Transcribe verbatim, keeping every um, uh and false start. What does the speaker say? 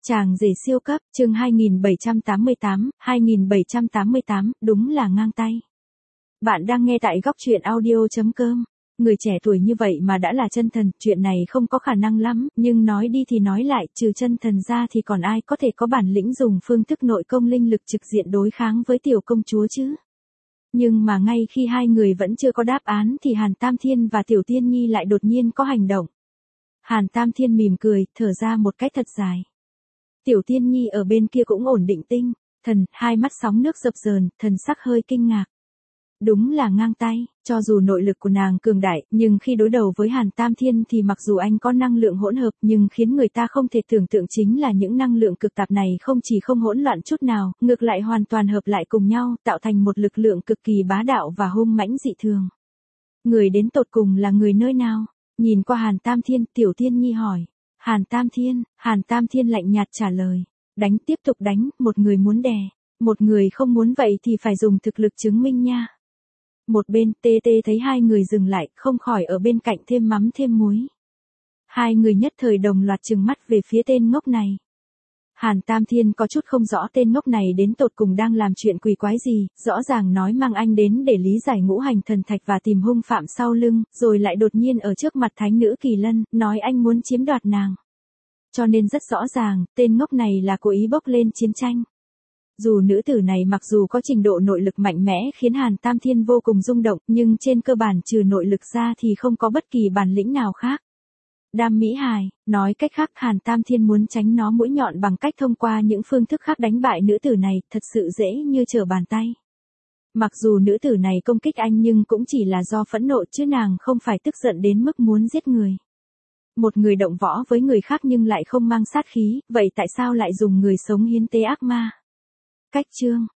Chàng rể siêu cấp, chương hai nghìn bảy trăm tám mươi tám, hai nghìn bảy trăm tám mươi tám, đúng là ngang tay. Bạn đang nghe tại góc truyện audio chấm com. Người trẻ tuổi như vậy mà đã là chân thần, chuyện này không có khả năng lắm, nhưng nói đi thì nói lại, trừ chân thần ra thì còn ai có thể có bản lĩnh dùng phương thức nội công linh lực trực diện đối kháng với tiểu công chúa chứ. Nhưng mà ngay khi hai người vẫn chưa có đáp án thì Hàn Tam Thiên và Tiểu Tiên Nhi lại đột nhiên có hành động. Hàn Tam Thiên mỉm cười, thở ra một cách thật dài. Tiểu Tiên Nhi ở bên kia cũng ổn định tinh thần, hai mắt sóng nước dập dờn, thần sắc hơi kinh ngạc. Đúng là ngang tay, cho dù nội lực của nàng cường đại, nhưng khi đối đầu với Hàn Tam Thiên thì mặc dù anh có năng lượng hỗn hợp nhưng khiến người ta không thể tưởng tượng chính là những năng lượng cực tạp này không chỉ không hỗn loạn chút nào, ngược lại hoàn toàn hợp lại cùng nhau, tạo thành một lực lượng cực kỳ bá đạo và hung mãnh dị thường. Người đến tột cùng là người nơi nào? Nhìn qua Hàn Tam Thiên, Tiểu Tiên Nhi hỏi. Hàn Tam Thiên, Hàn Tam Thiên lạnh nhạt trả lời. Đánh tiếp tục đánh, một người muốn đè, một người không muốn vậy thì phải dùng thực lực chứng minh nha. Một bên, tê tê thấy hai người dừng lại, không khỏi ở bên cạnh thêm mắm thêm muối. Hai người nhất thời đồng loạt trừng mắt về phía tên ngốc này. Hàn Tam Thiên có chút không rõ tên ngốc này đến tột cùng đang làm chuyện quỷ quái gì, rõ ràng nói mang anh đến để lý giải ngũ hành thần thạch và tìm hung phạm sau lưng, rồi lại đột nhiên ở trước mặt thánh nữ Kỳ Lân, nói anh muốn chiếm đoạt nàng. Cho nên rất rõ ràng, tên ngốc này là cố ý bốc lên chiến tranh. Dù nữ tử này mặc dù có trình độ nội lực mạnh mẽ khiến Hàn Tam Thiên vô cùng rung động, nhưng trên cơ bản trừ nội lực ra thì không có bất kỳ bản lĩnh nào khác. Đam mỹ hài, nói cách khác Hàn Tam Thiên muốn tránh nó mũi nhọn bằng cách thông qua những phương thức khác đánh bại nữ tử này, thật sự dễ như trở bàn tay. Mặc dù nữ tử này công kích anh nhưng cũng chỉ là do phẫn nộ chứ nàng không phải tức giận đến mức muốn giết người. Một người động võ với người khác nhưng lại không mang sát khí, vậy tại sao lại dùng người sống hiến tế ác ma? Cách chương,